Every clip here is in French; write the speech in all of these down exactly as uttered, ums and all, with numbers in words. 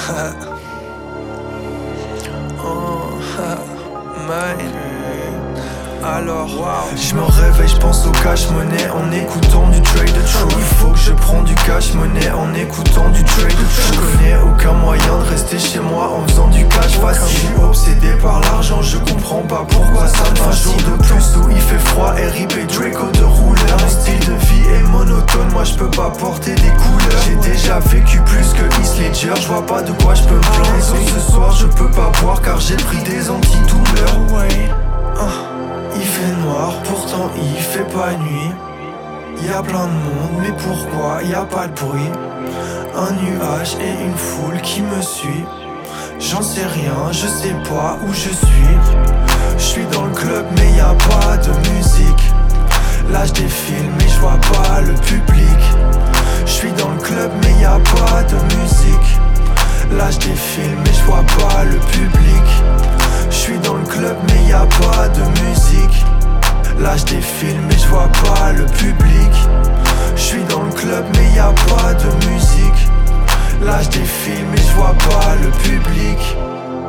Oh, mine. Alors, wow. Je me réveille, je pense au cash money en écoutant du trade de true. Il faut que je prends du cash money en écoutant du trade de true. Je connais aucun moyen de rester chez moi en faisant du cash facile. Je suis obsédé par l'argent, je comprends pas pourquoi ça me fait un jour de plus où il fait froid. R I P Draco de rouleur. Mon style de vie est monotone, moi je peux pas porter des couleurs. J'ai déjà vécu plus que Heath Ledger, je vois pas de quoi je peux me plaindre. Ce soir je peux pas boire car j'ai pris des antidouleurs. Il fait noir, pourtant il fait pas nuit. Y'a plein de monde, mais pourquoi y'a pas de bruit? Un nuage et une foule qui me suit. J'en sais rien, je sais pas où je suis. Je suis dans le club mais y'a pas de musique. Là je défile mais je vois pas le public. Je suis dans le club mais y'a pas de musique. Là je défile mais je vois pas le public. Je suis dans le club mais y'a pas de musique. Là je défile mais je vois pas le public. Je suis dans le club mais y'a pas de musique. Là je défile mais je vois pas le public.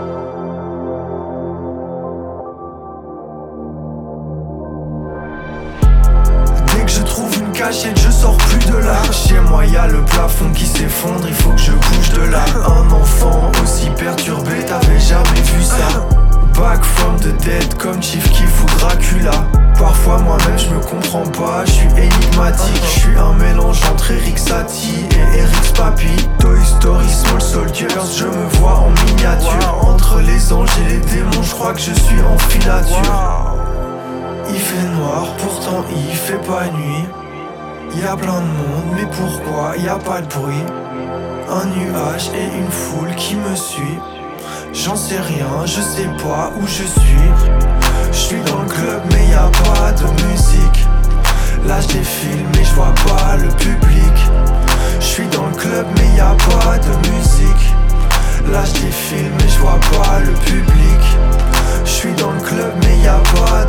Dès que je trouve une cachette je sors plus de là. Chez moi y'a le plafond qui s'effondre, il faut que je bouge de là. Un enfant aussi perturbé, t'avais jamais vu ça. Back from the dead comme Chief Keef ou Dracula. Parfois moi-même je me comprends pas, je suis énigmatique. Je suis un mélange entre Eric Satie et Eric Papi. Toy Story Small Soldiers, je me vois en miniature. Entre les anges et les démons, je crois que je suis en filature. Il fait noir, pourtant il fait pas nuit. Y'a plein de monde, mais pourquoi y'a pas de bruit? Un nuage et une foule qui me suit. J'en sais rien, je sais pas où je suis. Je suis dans le club mais y'a pas de musique. Là je défile mais je vois pas le public. Je suis dans le club mais y'a pas de musique. Là je défile mais je vois pas le public. Je suis dans le club mais y'a pas